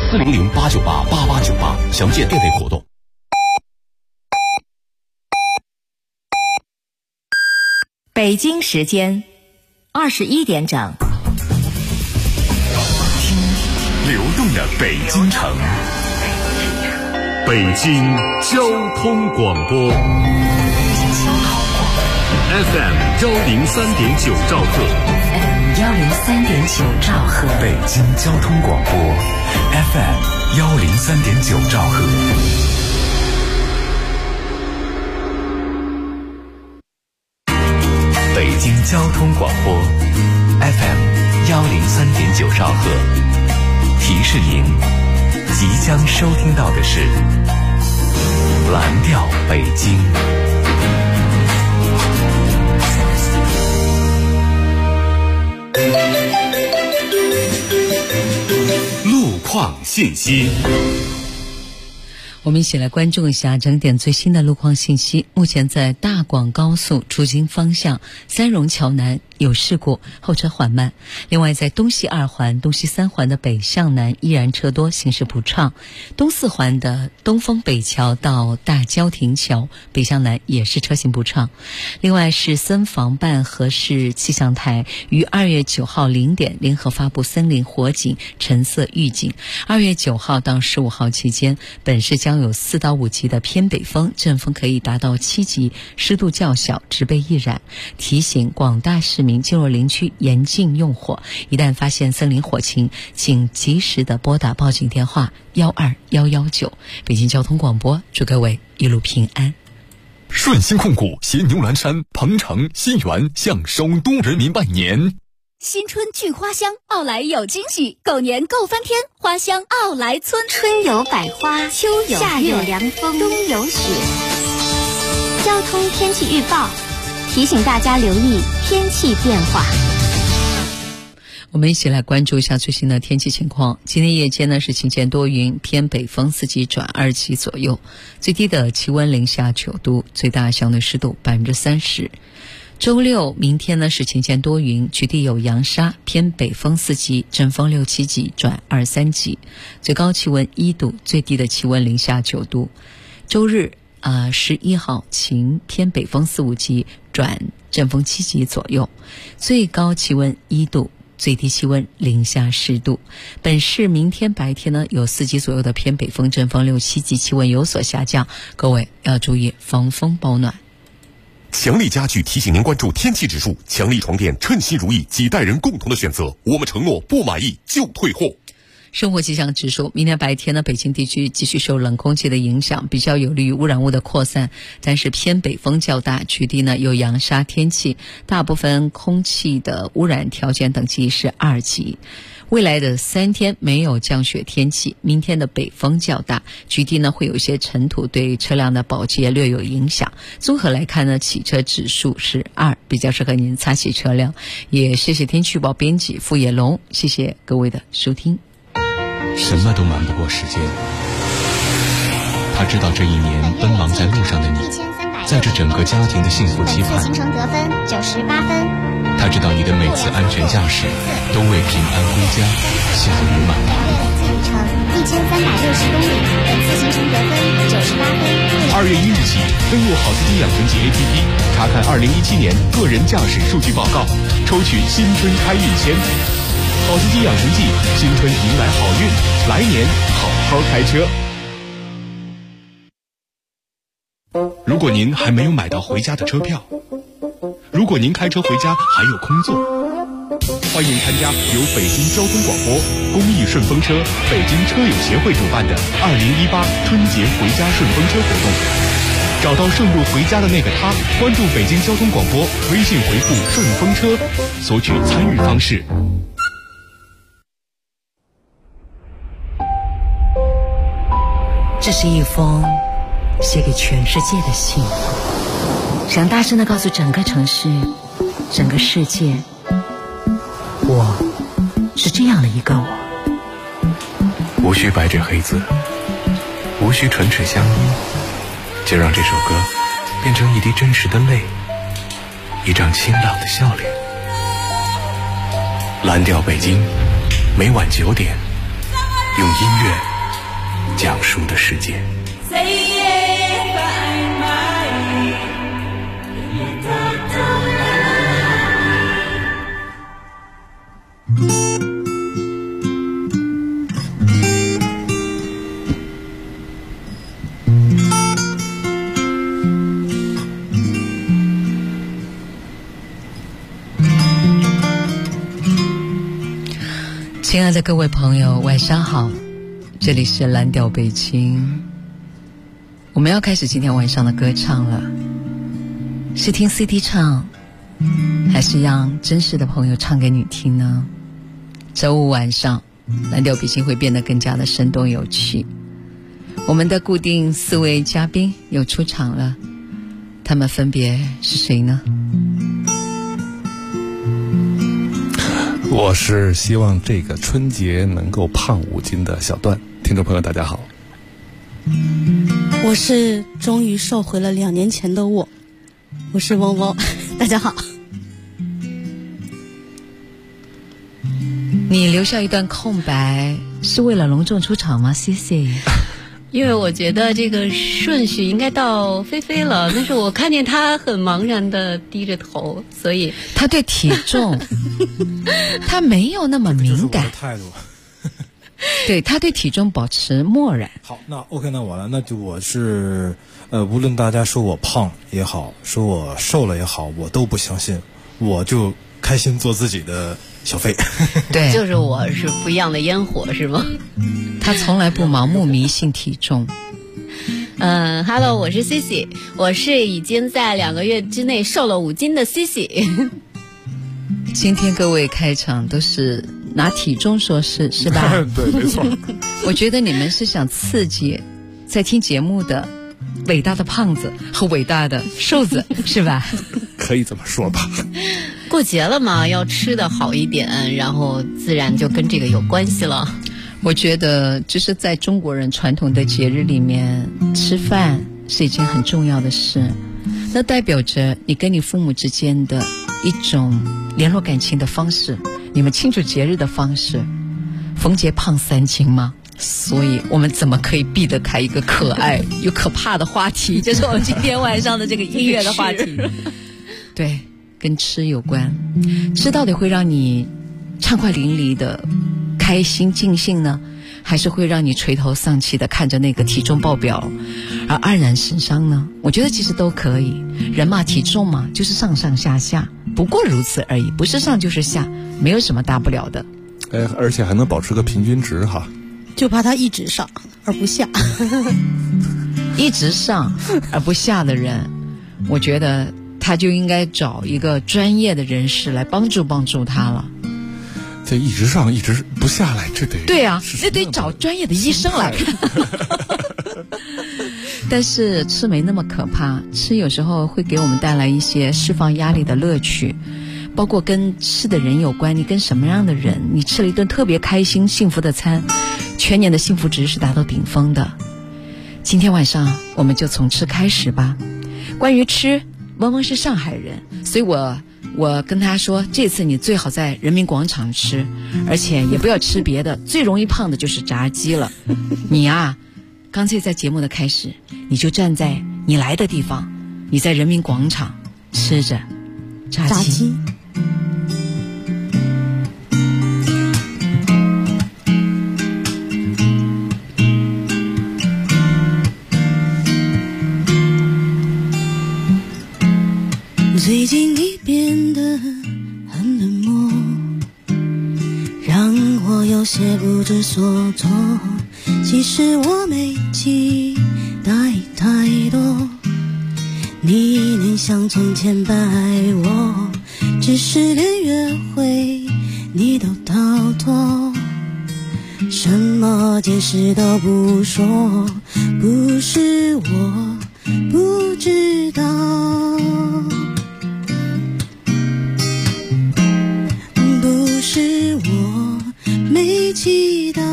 400-898-8898，详见店内活动。 北京时间21点整。 听流动的北京城，北京交通广播 FM 103.9兆赫 103.9兆赫， 北京交通广播 FM 103.9兆赫。北京交通广播 FM 103.9兆赫，提示您即将收听到的是蓝调北京。路况信息， 我们一起来关注一下整点最新的路况信息。目前在大广高速出京方向三榕桥南有事故，后车缓慢。另外在东西二环、东西三环的北向南依然车多，行驶不畅。东四环的东风北桥到大郊亭桥北向南也是车行不畅。另外是森防办和市气象台于2月9号0点联合发布森林火警橙色预警。2月9号到15号期间，本市将有4到5级的偏北风，阵风可以达到7级，湿度较小，植被易燃。提醒广大市民进入林区严禁用火，一旦发现森林火情，请及时的拨打报警电话12119。北京交通广播祝各位一路平安。 顺鑫控股携牛栏山、鹏城、新源向首都人民拜年。 新春聚花香，奥莱有惊喜，狗年够翻天，花香奥莱村。 春有百花，秋有夏有凉风，冬有雪。交通天气预报提醒大家留意天气变化。 我们一起来关注一下最新的天气情况。今天夜间呢是晴间多云，偏北风4级转2级左右，最低的气温零下9度，最大相对湿度30%。周六明天呢是晴间多云，局地有扬沙，偏北风4级，阵风6、7级转2、3级，最高气温1度，最低的气温零下9度。周日11号晴，偏北风4、5级转阵风7级左右，最高气温1度，最低气温零下10度。本市明天白天呢有4级左右的偏北风，阵风6、7级，气温有所下降，各位要注意防风保暖。 强力家具提醒您关注天气指数，强力床垫称心如意，几代人共同的选择，我们承诺不满意就退货。 生活气象指数，明天白天呢，北京地区继续受冷空气的影响，比较有利于污染物的扩散，但是偏北风较大，局地呢有扬沙天气，大部分空气的污染条件等级是2级。未来的3天没有降雪天气，明天的北风较大，局地呢会有一些尘土，对车辆的保洁略有影响。综合来看呢，汽车指数是2，比较适合您擦洗车辆。也谢谢天气预报编辑傅野龙，谢谢各位的收听。 什么都瞒不过时间，他知道这一年奔忙在路上的你，在这整个家庭的幸福期盼。 行程得分98分。 他知道你的每次安全驾驶都为平安归家笑语满堂。 里程1360公里，本次行程得分98分。 2月1日起，登录好司机养成记 APP， 查看2017年个人驾驶数据报告，抽取新春开运签。好司机养成记，新春迎来好运，来年好好开车。如果您还没有买到回家的车票，如果您开车回家还有空座，欢迎参加由北京交通广播、公益顺风车、北京车友协会主办的2018春节回家顺风车活动。找到顺路回家的那个他，关注北京交通广播，微信回复顺风车，索取参与方式。 这是一封写给全世界的信，想大声地告诉整个城市、整个世界，我是这样的一个我。 无需白纸黑字，无需唇齿相依，就让这首歌变成一滴真实的泪，一张清朗的笑脸。蓝调北京，每晚9点， 用音乐讲述的世界。 亲爱的各位朋友，晚上好，这里是蓝调北京。我们要开始今天晚上的歌唱了，是听 CD 唱，还是让真实的朋友唱给你听呢？周五晚上，蓝调北京会变得更加的生动有趣。我们的固定4位嘉宾又出场了，他们分别是谁呢？ 我是希望这个春节能够胖5斤的小段。听众朋友大家好。 我是终于瘦回了2年前的我是汪汪。大家好。 你留下一段空白是为了隆重出场吗？谢谢。 因为我觉得这个顺序应该到菲菲了，但是我看见她很茫然的低着头，所以她对体重她没有那么敏感。 这是我的态度。 对，她对体重保持漠然。 好，那 OK， 那我了，那就我是无论大家说我胖也好，说我瘦了也好，我都不相信，我就开心做自己的小费。 对， 就是我是不一样的烟火，是吗？ 他从来不盲目迷信体重。 Hello， 我是 Cici， 我是已经在2个月之内瘦了5斤的 Cici。 今天各位开场都是拿体重说事，是吧？ 对，没错。 我觉得你们是想刺激在听节目的伟大的胖子和伟大的瘦子，是吧？ 可以这么说吧。 过节了嘛，要吃的好一点，然后自然就跟这个有关系了。 我觉得就是在中国人传统的节日里面，吃饭是一件很重要的事，那代表着你跟你父母之间的一种联络感情的方式，你们庆祝节日的方式。逢节胖3斤吗？所以我们怎么可以避得开一个可爱又可怕的话题，就是我们今天晚上的这个音乐的话题。对，跟吃有关。吃到底会让你畅快淋漓的开心尽兴呢，还是会让你垂头丧气的看着那个体重报表而黯然神伤呢？我觉得其实都可以。人嘛，体重嘛，就是上上下下，不过如此而已，不是上就是下，没有什么大不了的。 而且还能保持个平均值哈。 就怕他一直上而不下。 一直上而不下的人，我觉得他就应该找一个专业的人士来帮助他了。 这一直上一直不下来，这得对啊，那得找专业的医生来看。但是吃没那么可怕，吃有时候会给我们带来一些释放压力的乐趣，包括跟吃的人有关。你跟什么样的人，你吃了一顿特别开心幸福的餐，全年的幸福值是达到顶峰的。今天晚上我们就从吃开始吧。关于吃，汪汪是上海人，所以我跟他说，这次你最好在人民广场吃，而且也不要吃别的，最容易胖的就是炸鸡了。你啊，刚才在节目的开始，你就站在你来的地方，你在人民广场吃着炸鸡。 最近你变得很冷漠，让我有些不知所措。其实我没期待太多，你能像从前摆我，只是连约会你都逃脱，什么解释都不说，不是我不知道，不是我没祈祷，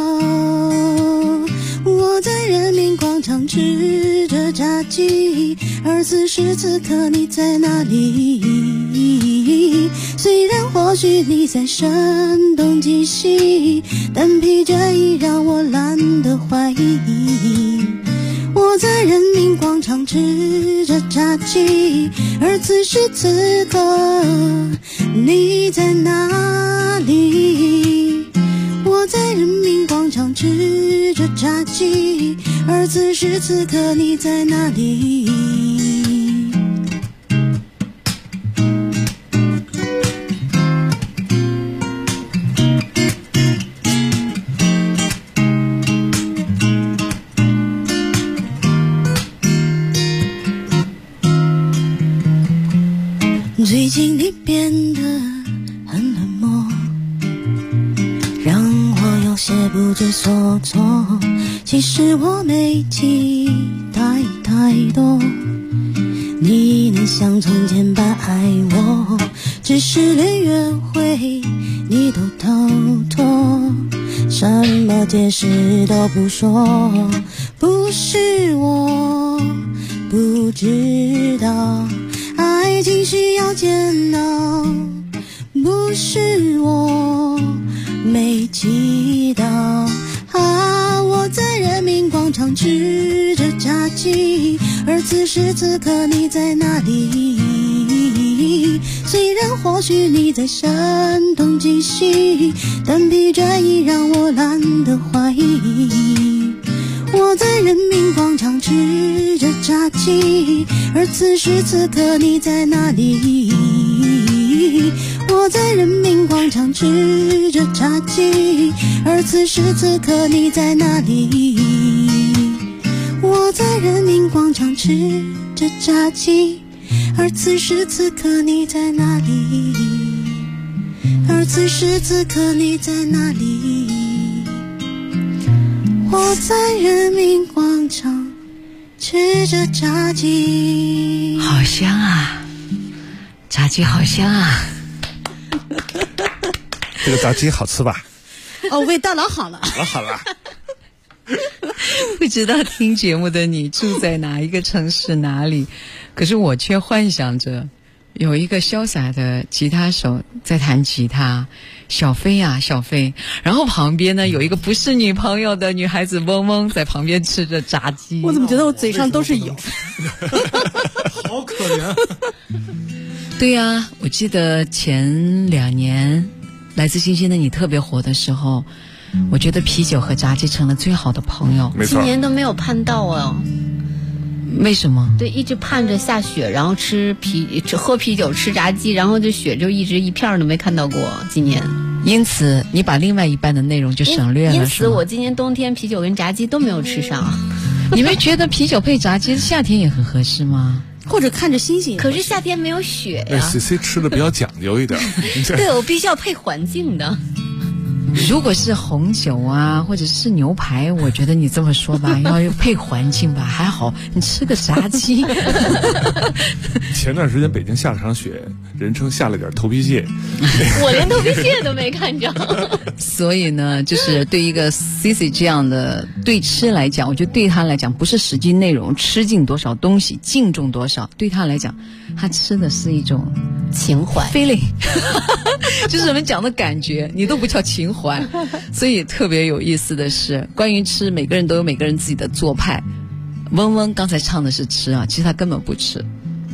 我在人民广场吃着炸鸡，而此时此刻你在哪里？ 虽然或许你在声东击西，但疲倦已让我懒得怀疑。我在人民广场吃着炸鸡，而此时此刻你在哪里？我在人民广场吃着炸鸡，而此时此刻你在哪里？最近你变得很冷漠，让我有些不知所措。其实我没期待太多，你能像从前般爱我，只是连约会你都逃脱，什么解释都不说。不是我不知道爱情需要煎熬，不是我没祈祷啊！我在人民广场吃着炸鸡，而此时此刻你在哪里？虽然或许你在声东击西，但疲倦已让我懒得怀疑。我在人民广场吃着炸鸡，而此时此刻你在哪里？我在人民广场吃着炸鸡，而此时此刻你在哪里？我在人民广场吃着炸鸡，而此时此刻你在哪里？而此时此刻你在哪里？我在人民广场吃着炸鸡， 好香啊，炸鸡好香啊。 这个炸鸡好吃吧？ 哦，味道老好了。 好了。 不知道听节目的你住在哪一个城市哪里，可是我却幻想着有一个潇洒的吉他手在弹吉他，小飞呀小飞，然后旁边呢有一个不是女朋友的女孩子嗡嗡在旁边吃着炸鸡。 我怎么觉得我嘴上都是油？ 好可怜。 对呀，我记得前2年来自星星的你特别火的时候，我觉得啤酒和炸鸡成了最好的朋友。 今年都没有盼到哦。 为什么？ 对，一直盼着下雪，然后喝啤酒吃炸鸡，然后这雪就一直一片都没看到过今年。 因此你把另外一半的内容就省略了。 因此我今年冬天啤酒跟炸鸡都没有吃上。 你们觉得啤酒配炸鸡夏天也很合适吗？ 或者看着星星？ 可是夏天没有雪呀。 CC 吃的比较讲究一点。 对，我必须要配环境的。 如果是红酒啊，或者是牛排，我觉得你这么说吧，要配环境吧，还好你吃个炸鸡。 前段时间北京下了场雪，人称下了点头皮屑。 我连头皮屑都没看着。 所以呢，就是对一个 Cici 这样的对吃来讲，我觉得对他来讲不是实际内容吃进多少东西，敬重多少，对他来讲，他吃的是一种情怀 feeling。就是我们讲的感觉，你都不叫情怀。所以特别有意思的是，关于吃，每个人都有每个人自己的做派。嗡嗡刚才唱的是吃啊，其实他根本不吃。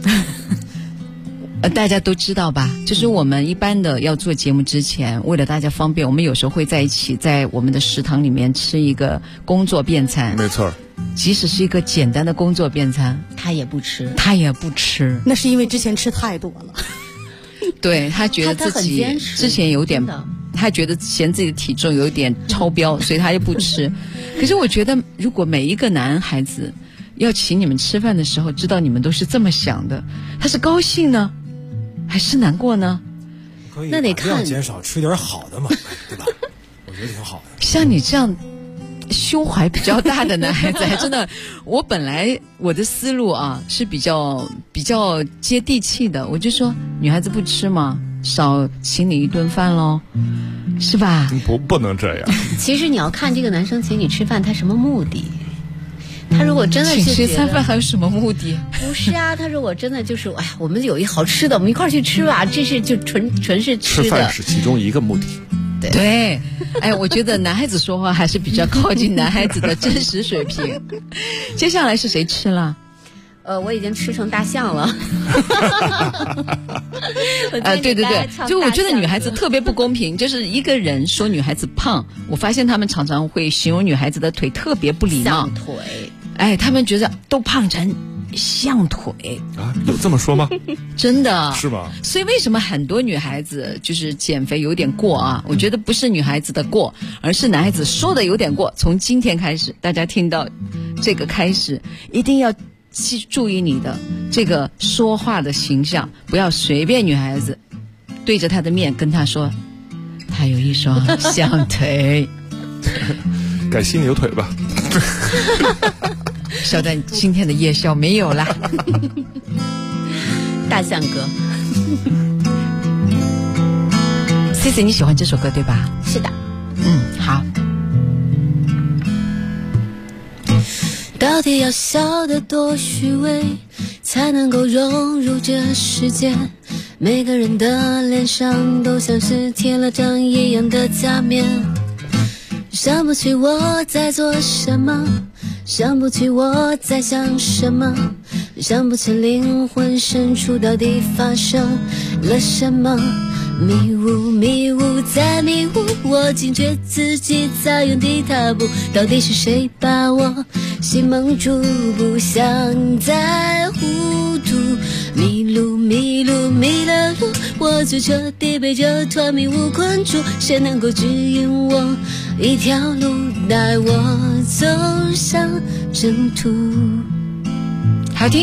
大家都知道吧，就是我们一般的要做节目之前，为了大家方便，我们有时候会在一起在我们的食堂里面吃一个工作便餐。 没错， 即使是一个简单的工作便餐， 他也不吃。 那是因为之前吃太多了。 对，他觉得自己之前有点，他觉得嫌自己的体重有点超标，所以他就不吃。可是我觉得，如果每一个男孩子要请你们吃饭的时候，知道你们都是这么想的，他是高兴呢，还是难过呢？ 可以， 那得看量减少，吃点好的嘛，对吧？我觉得挺好的。 像你这样胸怀比较大的男孩子，还真的，我本来我的思路啊是比较接地气的，我就说女孩子不吃嘛，少请你一顿饭咯，是吧？ 不能这样。 其实你要看这个男生请你吃饭，他什么目的？ 他如果真的是请吃餐饭还有什么目的？ 不是啊，他说我真的就是哎呀，我们有一好吃的，我们一块儿去吃吧。这是就纯是吃的。 吃饭是其中一个目的。 对，哎，我觉得男孩子说话还是比较靠近男孩子的真实水平。接下来是谁吃了？ 我已经吃成大象了。 对，就我觉得女孩子特别不公平，就是一个人说女孩子胖，我发现他们常常会形容女孩子的腿特别不礼貌。 象腿， 哎，他们觉得都胖成象腿啊，有这么说吗？ 真的是吗？ 所以为什么很多女孩子就是减肥有点过啊？我觉得不是女孩子的过，而是男孩子说的有点过。从今天开始，大家听到这个开始，一定要注意你的这个说话的形象，不要随便女孩子对着她的面跟她说她有一双象腿。 改犀牛腿吧。 小蛋今天的夜宵没有啦。 大象哥。 Cici 你喜欢这首歌对吧？ 是的。 好。 到底要笑得多虚伪，才能够融入这世界？每个人的脸上都像是贴了张一样的假面。想不起我在做什么，想不起我在想什么，想不起灵魂深处到底发生了什么。迷雾迷雾在迷雾，我惊觉自己在原地踏步，到底是谁把我心蒙住，不想再糊涂。迷路迷路迷了路，我就彻底被这团迷雾困住，谁能够指引我一条路，带我走向征途。 好听。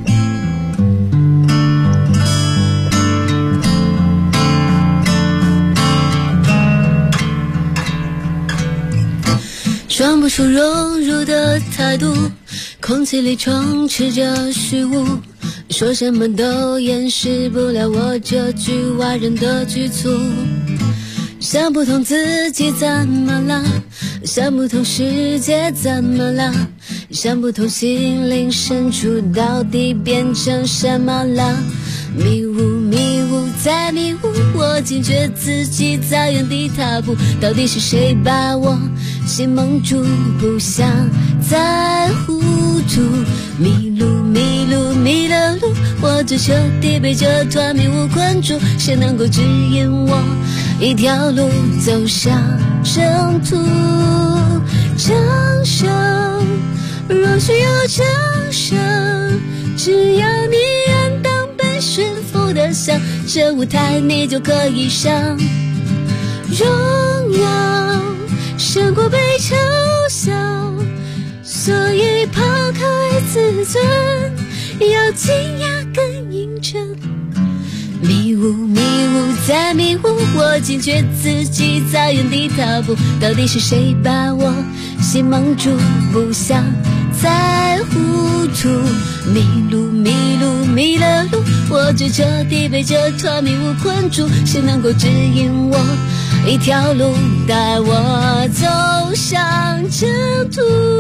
装不出融入的态度，空气里充斥着虚无，说什么都掩饰不了我这局外人的局促。想不通自己怎么了，想不通世界怎么了，想不通心灵深处到底变成什么了。迷雾迷雾在迷雾，我惊觉自己在原地踏步，到底是谁把我心蒙住，不想再糊涂。迷路迷路迷了路，我就彻底被这团迷雾困住，谁能够指引我一条路走向征途。掌声若需要掌声，只要你安当被驯服的象，这舞台你就可以上。荣耀胜过被嘲笑，所以抛开自尊，要惊讶更认真。迷雾迷雾在迷雾，我惊觉自己在原地踏步，到底是谁把我心蒙住，不想再糊涂。迷路迷路迷了路，我就彻底被这团迷雾困住，谁能够指引我一条路，带我走向征途。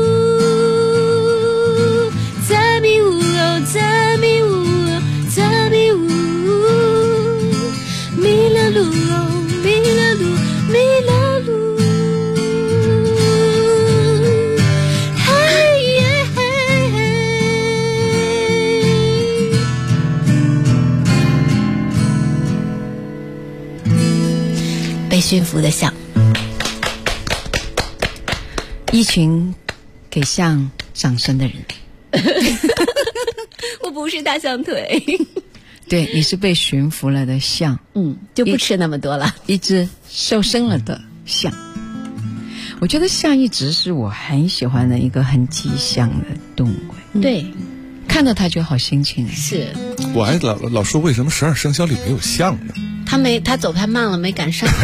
在迷雾在迷雾在迷雾，迷了路迷了路迷了路。嘿耶嘿嘿，被驯服的象。 一群给象掌声的人。 我不是大象腿。 对，你是被驯服了的象。 就不吃那么多了。 一只瘦身了的象。我觉得象一直是我很喜欢的一个很吉祥的动物。 对， 看到它就好心情。 是。 我还老说为什么12生肖里没有象呢？ 他走太慢了，没赶上。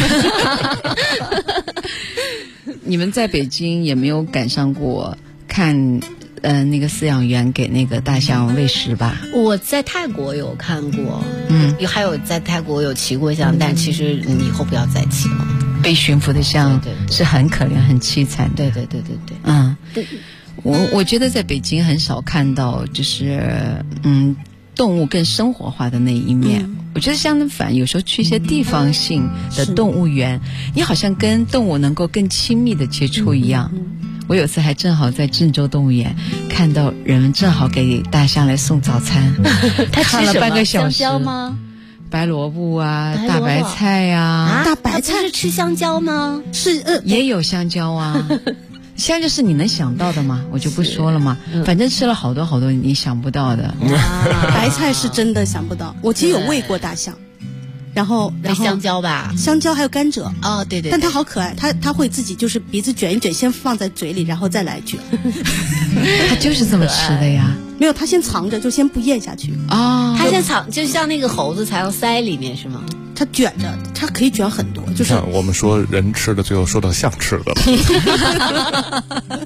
你们在北京也没有赶上过看那个饲养员给那个大象喂食吧？ 我在泰国有看过，还有在泰国有骑过象，但其实以后不要再骑了。 被驯服的象是很可怜、很凄惨的。 对。 我觉得在北京很少看到就是动物更生活化的那一面。我觉得相反，有时候去一些地方性的动物园，你好像跟动物能够更亲密的接触一样。我有次还正好在郑州动物园看到人们正好给大象来送早餐， 他看了半个小时。 香蕉吗？ 白萝卜啊，大白菜呀， 大白菜是吃香蕉吗？ 是也有香蕉啊。香蕉是你能想到的吗？我就不说了嘛，反正吃了好多好多你想不到的。 白菜是真的想不到，我其实有喂过大象。然后香蕉吧， 香蕉还有甘蔗哦，对， 但它好可爱，它会自己就是鼻子卷一卷，先放在嘴里，然后再来卷。 它就是这么吃的呀？ 没有，它先藏着，就先不咽下去啊。 它先藏，就像那个猴子才要塞里面是吗？ 它卷着，它可以卷很多，就是像我们说人吃的，最后说到象吃的了。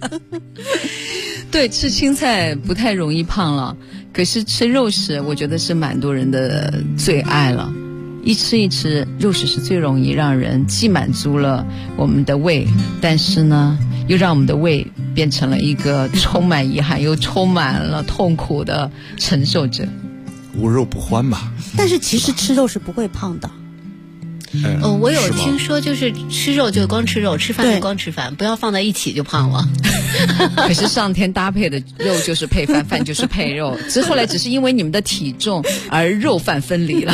对，吃青菜不太容易胖了，可是吃肉食，我觉得是蛮多人的最爱了。一吃一吃，肉食是最容易让人既满足了我们的胃，但是呢，又让我们的胃变成了一个充满遗憾又充满了痛苦的承受者。 无肉不欢嘛。 但是其实吃肉是不会胖的。 我有听说，就是吃肉就光吃肉，吃饭就光吃饭，不要放在一起就胖了。 可是上天搭配的肉就是配饭，饭就是配肉，后来只是因为你们的体重而肉饭分离了。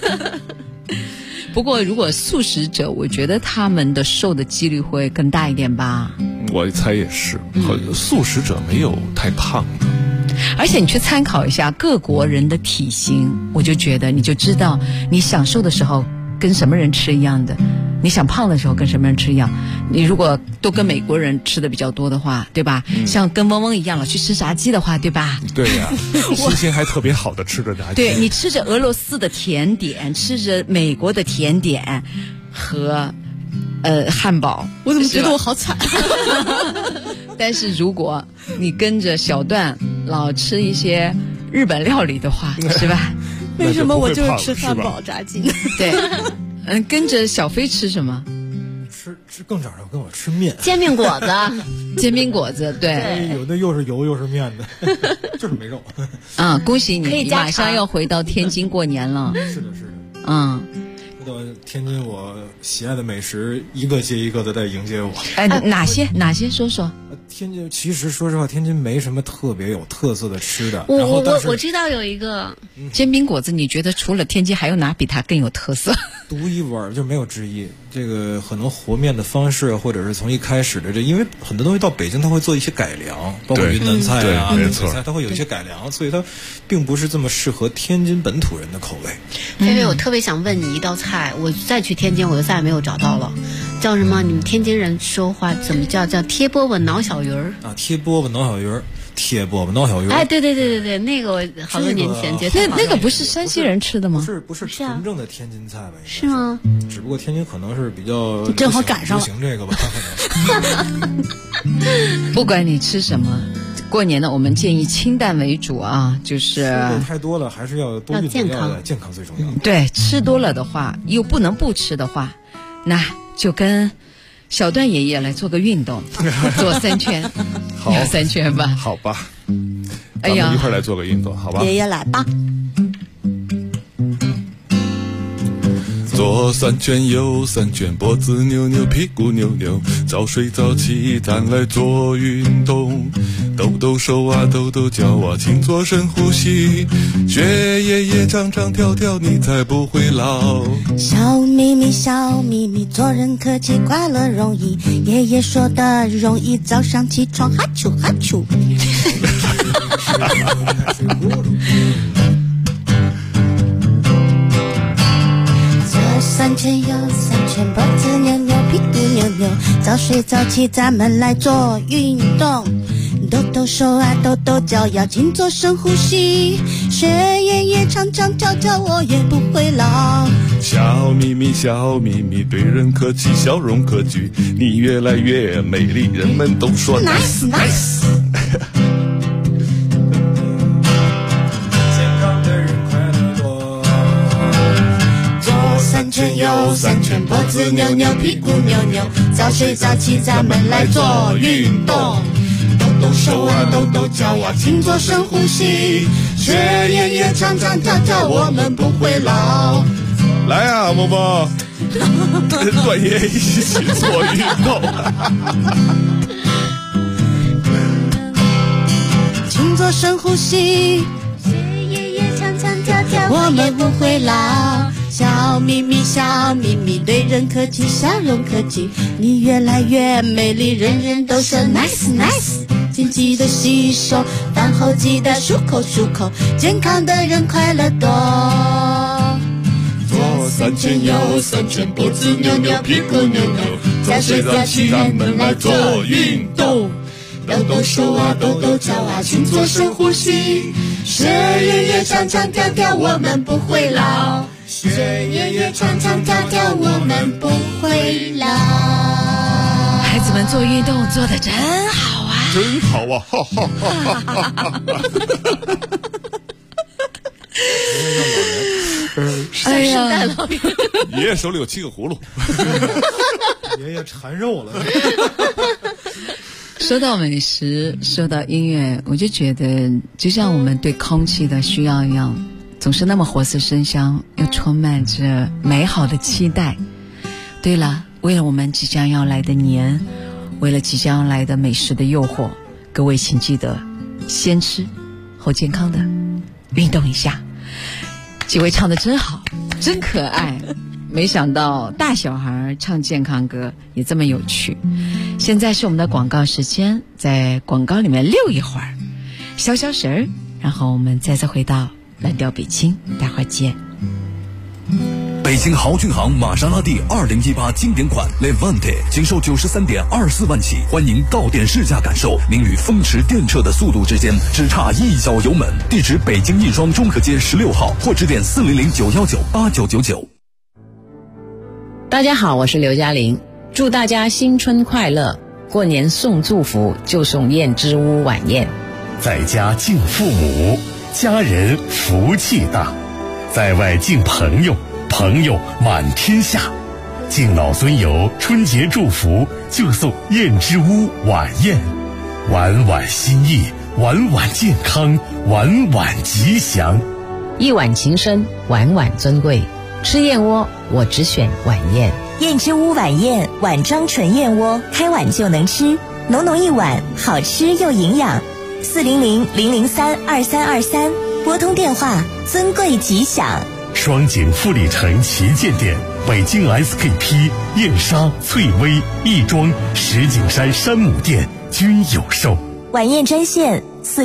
不过如果素食者，我觉得他们的瘦的几率会更大一点吧。 我猜也是，素食者没有太胖的。 而且你去参考一下各国人的体型，我就觉得你就知道你享受的时候跟什么人吃一样的，你想胖的时候跟什么人吃一样。你如果都跟美国人吃的比较多的话，对吧？像跟嗡嗡一样了去吃炸鸡的话，对吧？ 对呀，心情还特别好的吃着炸鸡。 对，你吃着俄罗斯的甜点，吃着美国的甜点和汉堡， 我怎么觉得我好惨？ 但是如果你跟着小段老吃一些日本料理的话，是吧？ 为什么我就是吃汉堡炸鸡？ 对，跟着小飞吃什么？ 吃更早跟我吃面， 煎饼果子， 煎饼果子，对， 有的又是油又是面的，就是没肉。 啊，恭喜你，你马上要回到天津过年了。 是的，到天津，我喜爱的美食一个接一个的在迎接我。 哪些说说？ 天津其实说实话，天津没什么特别有特色的吃的。 我知道有一个煎饼果子，你觉得除了天津还有哪比它更有特色？ 独一无二，就没有之一。这个可能和面的方式，或者是从一开始的因为很多东西到北京，它会做一些改良，包括云南菜啊、东北菜，它会有一些改良，所以它并不是这么适合天津本土人的口味。 菲菲，我特别想问你一道菜，我再去天津我就再也没有找到了，叫什么？你们天津人说话怎么叫贴饽饽挠小鱼儿啊？贴饽饽挠小鱼儿。贴饽饽挠小鱼， 哎，对，那个我好多年前觉得那个不是山西人吃的吗？ 不是纯正的天津菜吧？ 是吗？ 只不过天津可能是比较正好赶上了流行这个吧。 不管你吃什么，过年呢，我们建议清淡为主啊，就是太多了还是要多运动，健康最重要。 对，吃多了的话，又不能不吃的话，那就跟小段爷爷来做个运动，做3圈， 好 ，3圈吧。 好吧，咱们一块来做个运动，好吧？ 爷爷来吧。 左3圈，右3圈，脖子扭扭，屁股扭扭，早睡早起，咱来做运动。抖抖手啊，抖抖脚啊，请做深呼吸，学爷爷唱唱跳跳，你才不会老。 小秘密，小秘密，做人客气，快乐容易。爷爷说的容易，早上起床哈啾哈啾。左3圈，右3圈，脖子扭扭，屁股扭扭，早睡早起，咱们来做运动。抖抖手啊，抖抖脚要勤做深呼吸，学爷爷唱唱跳跳，我也不会老。 小秘密，小秘密，对人客气，笑容可掬，你越来越美丽，人们都说 nice nice。 左3圈，右3圈，脖子扭扭，屁股扭扭，早睡早起，咱们来做运动。抖抖手啊，抖抖脚啊，请做深呼吸，学爷爷唱唱跳跳，我们不会老。来啊，萌萌，跟段爷一起做运动。 请做深呼吸，学爷爷唱唱跳跳，我们不会老。笑眯眯，笑眯眯，对人客气，笑容客气，你越来越美丽，人人都说 nice nice。请记得洗手，饭后记得漱口漱口，健康的人快乐多。 左三圈右三圈，脖子扭扭，屁股扭扭，早睡早起咱们来做运动。抖抖手啊，抖抖脚啊，请做深呼吸，学爷爷唱唱跳跳，我们不会老。学爷爷唱唱跳跳，我们不会老。 孩子们做运动做得真好啊！ 真好啊！哈哈哈哈哈！ 哎呀， 爷爷手里有7个葫芦， 爷爷馋肉了。 说到美食，说到音乐，我就觉得就像我们对空气的需要一样，总是那么活色生香，又充满着美好的期待。对了，为了我们即将要来的年，为了即将要来的美食的诱惑，各位请记得先吃后健康的运动一下。几位唱得真好，真可爱，没想到大小孩唱健康歌也这么有趣。现在是我们的广告时间，在广告里面溜一会儿，消消神儿，然后我们再次回到蓝调北京，待会儿见。 北京豪骏航玛莎拉蒂2018经典款 Levante 仅售93.24万起，欢迎到店试驾感受您与风驰电掣的速度之间只差一脚油门。地址北京印双中和街16号，或致电400-919-8999。 大家好，我是刘嘉玲，祝大家新春快乐！过年送祝福就送燕之屋晚宴， 在家敬父母，家人福气大；在外敬朋友，朋友满天下。敬老尊友，春节祝福就送燕之屋晚宴，晚晚心意，晚晚健康，晚晚吉祥。 一碗情深，晚晚尊贵。吃燕窝，我只选晚宴。 燕之屋晚宴，碗装纯燕窝，开碗就能吃，浓浓一碗，好吃又营养。400-003-2323，拨通电话，尊贵吉祥。 双井富力城旗舰店，北京 SKP、燕莎、翠微、亦庄、石景山山姆店均有售。 晚宴专线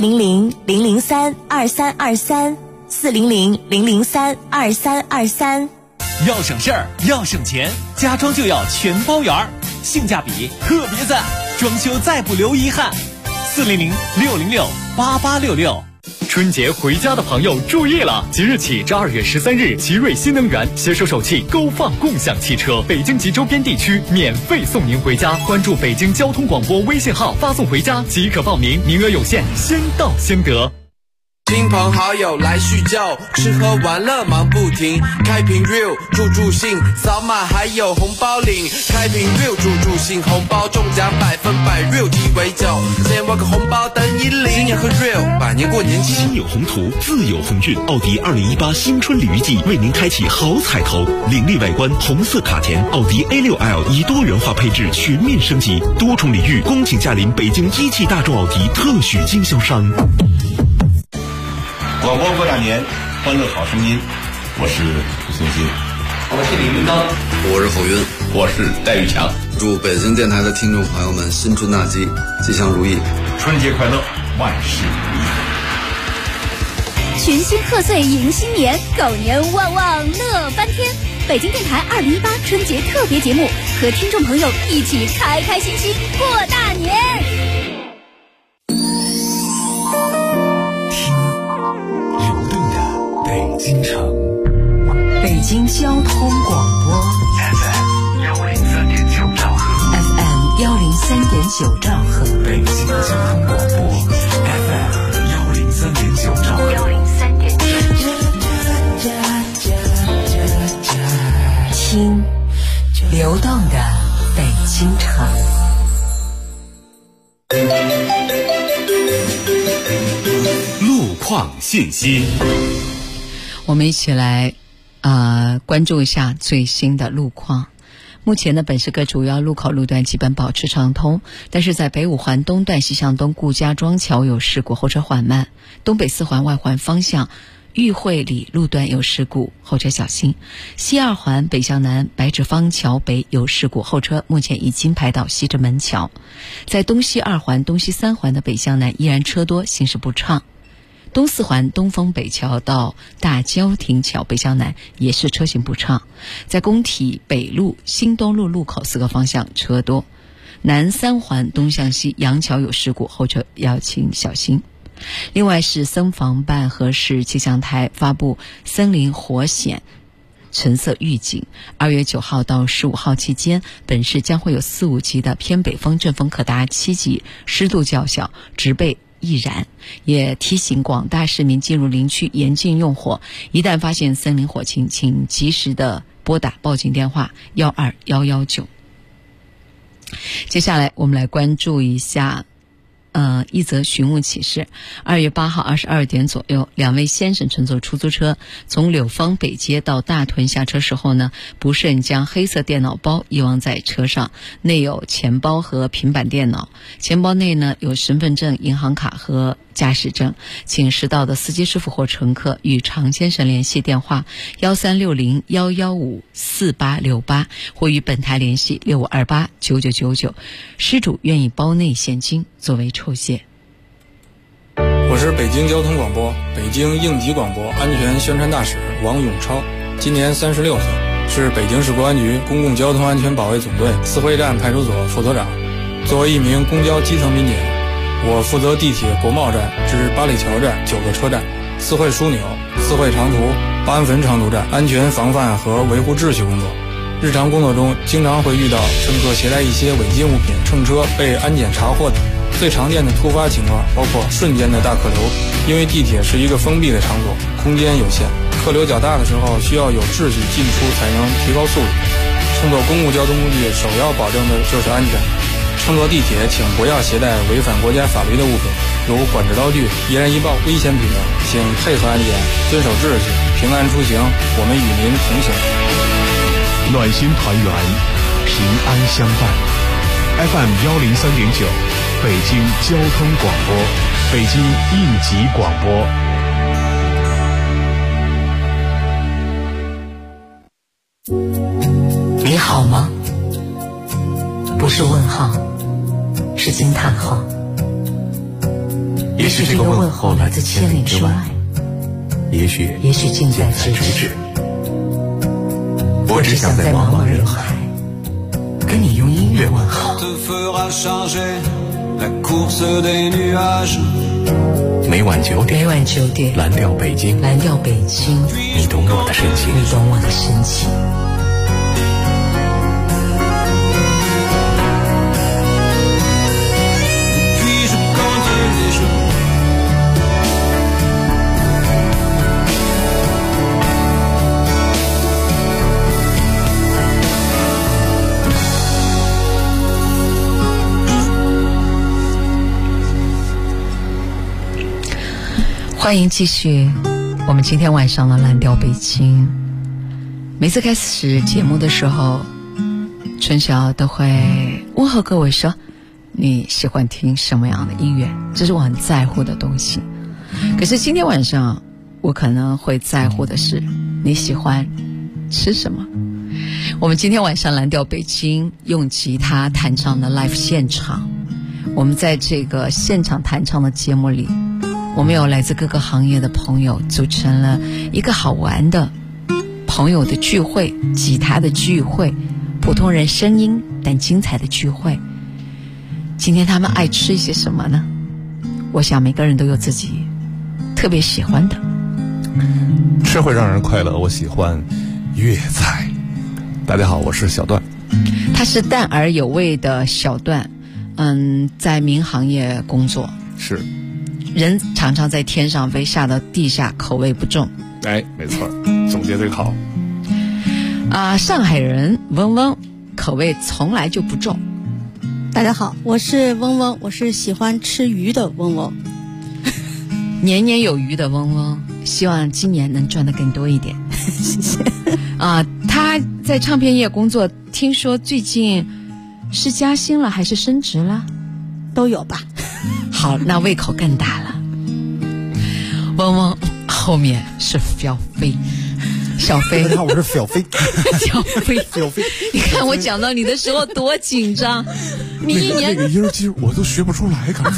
400-003-2323。400-003-2323。 要省事儿，要省钱，家装就要全包圆，性价比特别赞，装修再不留遗憾。400-606-8866。 春节回家的朋友注意了，即日起至2月13日，奇瑞新能源携手首汽勾放共享汽车，北京及周边地区免费送您回家。关注北京交通广播微信号，发送回家即可报名，名额有限，先到先得。 亲朋好友来叙旧，吃喝玩乐忙不停，开瓶 real 助兴，扫码还有红包领，开瓶 real 助兴，红包中奖100%， real 鸡尾酒，先挖个红包等一领，今年喝 real， 百年过年心有宏图，自有鸿运。奥迪2018新春鲤鱼季为您开启好彩头，凌厉外观，红色卡钿，奥迪 A6L 以多元化配置全面升级，多重礼遇，恭请驾临北京一汽大众奥迪特许经销商。 广播过大年，欢乐好声音，我是胡松新， 我是李云刚， 我是侯云， 我是戴玉强。 祝北京电台的听众朋友们新春大吉，吉祥如意， 春节快乐，万事如意。群星贺岁迎新年，狗年旺旺乐翻天。北京电台2018春节特别节目，和听众朋友一起开开心心过大年。 北京城， 北京交通广播 FM 103.9兆赫 ，FM 103.9兆赫， 北京交通广播 FM 103.9兆赫 ，103.9。听流动的北京城。 况信息。 我们一起来关注一下最新的路况。目前呢，本市各主要路口路段基本保持畅通，但是在北五环东段西向东顾家庄桥有事故，后车缓慢；东北四环外环方向玉汇里路段有事故，后车小心；西二环北向南白纸坊桥北有事故，后车目前已经排到西直门桥。在东西二环东西三环的北向南依然车多，行驶不畅。东四环东风北桥到大郊亭桥北向南也是车行不畅，在工体北路新东路路口4个方向车多。南三环东向西杨桥有事故，后车要请小心。另外是森防办和市气象台发布森林火险橙色预警，2月9号到15号期间，本市将会有4、5级的偏北风，阵风可达7级，湿度较小，植被易燃。也提醒广大市民进入林区严禁用火，一旦发现森林火情，请及时的拨打报警电话12119。接下来我们来关注一下一则寻物启事。2月8号22点左右，2位先生乘坐出租车从柳芳北街到大屯下车时候呢，不慎将黑色电脑包遗忘在车上，内有钱包和平板电脑，钱包内呢有身份证、银行卡和驾驶证，请拾到的司机师傅或乘客与常先生联系电话1360-115-4868，或与本台联系6528-9999，失主愿以包内现金作为酬谢。 我是北京交通广播北京应急广播安全宣传大使王永超，今年36岁，是北京市公安局公共交通安全保卫总队四惠站派出所副所长。作为一名公交基层民警，我负责地铁国贸站至八里桥站9个车站、四惠枢纽、四惠长途、八安汾长途站安全防范和维护秩序工作。日常工作中经常会遇到乘客携带一些违禁物品乘车被安检查获的。最常见的突发情况包括瞬间的大客流，因为地铁是一个封闭的场所，空间有限，客流较大的时候需要有秩序进出才能提高速度。乘坐公共交通工具首要保证的就是安全。乘坐地铁请不要携带违反国家法律的物品，如管制刀具、易燃易爆、危险品等，请配合安检，遵守秩序，平安出行，我们与您同行。 暖心团圆，平安相伴。FM 103.9，北京交通广播，北京应急广播。 你好吗？不是问号，是惊叹号。 也许这个问候来自千里之外，也许近在咫尺。我只想在茫茫人海跟你用音乐问好。每晚9点，蓝调北京，你懂我的深情。 欢迎继续我们今天晚上的蓝调北京。每次开始节目的时候，春晓都会问候各位说你喜欢听什么样的音乐，这是我很在乎的东西。可是今天晚上我可能会在乎的是你喜欢吃什么。我们今天晚上蓝调北京用吉他弹唱的 live 现场，我们在这个现场弹唱的节目里，我们有来自各个行业的朋友，组成了一个好玩的朋友的聚会，吉他的聚会，普通人声音但精彩的聚会。今天他们爱吃一些什么呢？我想每个人都有自己特别喜欢的。 吃会让人快乐，我喜欢粤菜。大家好，我是小段。 他是淡而有味的小段，在民行业工作。 是。 人常常在天上飞，下到地下，口味不重。 哎，没错，总结这个好。 上海人嗡嗡，口味从来就不重。 大家好，我是嗡嗡，我是喜欢吃鱼的嗡嗡。 年年有余的嗡嗡，希望今年能赚得更多一点。 谢谢。 他在唱片业工作，听说最近是加薪了还是升职了？ 都有吧。 好，那胃口更大了。嗡嗡后面是小飞。小飞， 大家好，我是小飞。 小飞，你看我讲到你的时候多紧张，你一年那个音其实我都学不出来，可能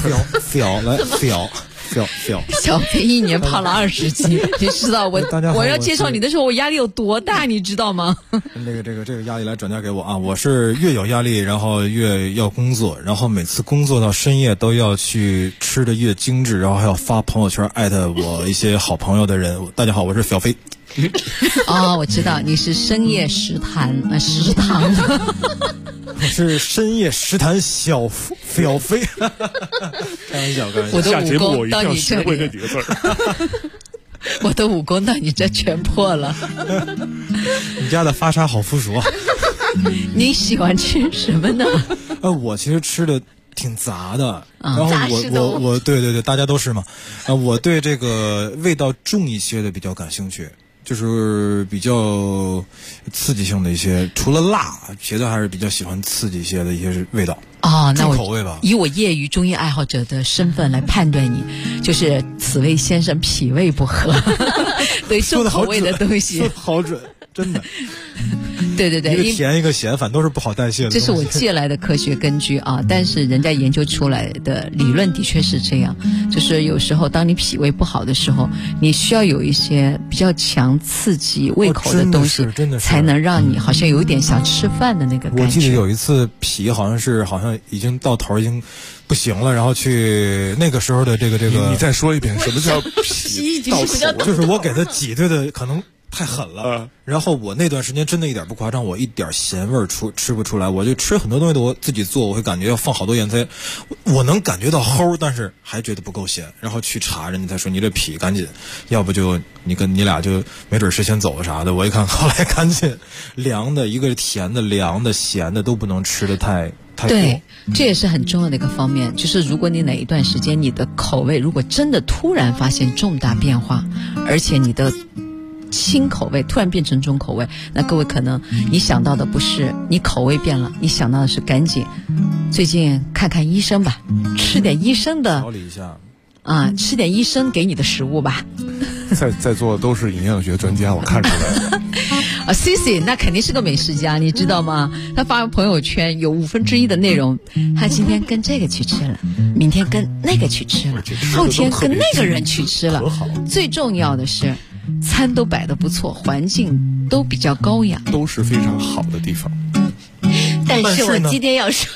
小飞一年胖了20斤，你知道我要介绍你的时候，我压力有多大，你知道吗？ 这个压力来转嫁给我啊！我是越有压力，然后越要工作，然后每次工作到深夜都要去吃的越精致，然后还要发朋友圈艾特我一些好朋友的人。大家好，我是小飞。 我知道你是深夜食堂的。 我是深夜食坛小飞。开玩笑。 我的武功到你这里， 这几个字儿。 我的武功到你这全破了。 你家的发沙好附属啊！ 你喜欢吃什么呢？ 我其实吃的挺杂的，然后我对，大家都是嘛。我对这个味道重一些的比较感兴趣。就是比较刺激性的一些，除了辣，觉得还是比较喜欢刺激一些的一些味道。 那口味吧。 以我业余中医爱好者的身份来判断你，就是此位先生脾胃不和，对重口味的东西。 说得好准，真的。 对， 一个甜一个咸，反正都是不好代谢的。 这是我借来的科学根据啊，但是人家研究出来的理论的确是这样，就是有时候当你脾胃不好的时候，你需要有一些比较强刺激胃口的东西， 真的是才能让你好像有一点想吃饭的那个感觉。 我记得有一次脾好像已经到头，已经不行了，然后去那个时候的这个， 你再说一遍，什么叫脾到头？ 就是我给他挤兑的可能太狠了，然后我那段时间真的一点不夸张，我一点咸味吃不出来，我就吃很多东西都我自己做，我会感觉要放好多盐菜，我能感觉到齁，但是还觉得不够咸，然后去查人家才说你这脾赶紧，要不就你俩就没准是先走啥的。我一看后来赶紧凉的，一个是甜的、凉的、咸的都不能吃的太对，这也是很重要的一个方面，就是如果你哪一段时间你的口味如果真的突然发现重大变化，而且你的轻口味突然变成重口味，那各位可能你想到的不是你口味变了，你想到的是赶紧最近看看医生吧，吃点医生的调理一下吃点医生给你的食物吧。 在座的都是营养学专家，我看出来了。 Cici 那肯定是个美食家，你知道吗？他发朋友圈有1/5的内容，他今天跟这个去吃了，明天跟那个去吃了，后天跟那个人去吃了，最重要的是餐都摆得不错，环境都比较高雅， 都是非常好的地方。 但是我今天要说，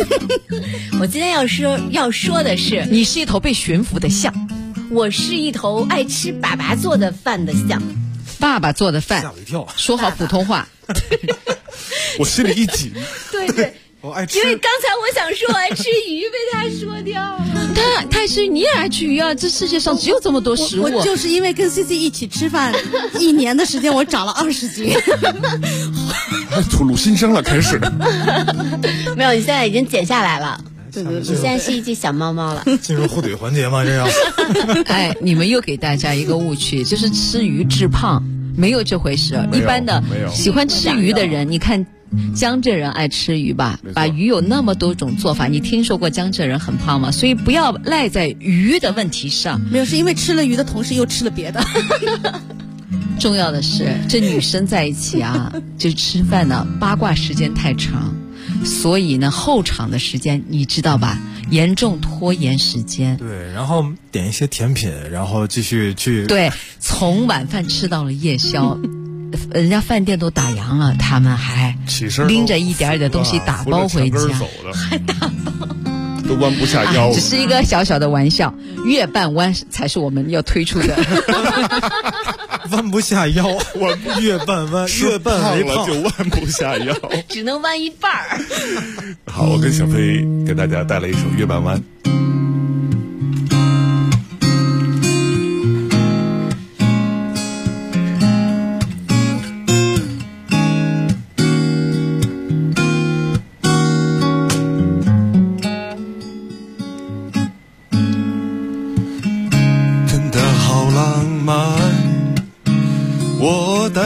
要说的是， 你是一头被驯服的象， 我是一头爱吃爸爸做的饭的象。 爸爸做的饭， 吓我一跳。 说好普通话， 我心里一紧。 对。 我爱吃， 因为刚才我想说爱吃鱼，被他说掉了。 他爱吃，你也爱吃鱼啊！这世界上只有这么多食物。 我就是因为跟 CC 一起吃饭，1年的时间我长了20斤， 吐露心声了，开始。 没有，你现在已经减下来了。对，你现在是一只小猫猫了。 进入互怼环节吗？这样。 你们又给大家一个误区，就是吃鱼致胖，没有这回事。一般的喜欢吃鱼的人，你看。江浙人爱吃鱼吧，把鱼有那么多种做法，你听说过江浙人很胖吗？所以不要赖在鱼的问题上。 没有，是因为吃了鱼的同时又吃了别的。 重要的是，这女生在一起就吃饭呢，八卦时间太长，所以呢，后场的时间你知道吧？严重拖延时间。 对，然后点一些甜品，然后继续去。 对，从晚饭吃到了夜宵。人家饭店都打烊了，他们还拎着一点点东西打包回家， 还打包， 都弯不下腰。 只是一个小小的玩笑，月半弯才是我们要推出的。 弯不下腰，月半弯，月半为胖就弯不下腰， 只能弯一半儿。 好，我跟小飞给大家带来一首《月半弯》。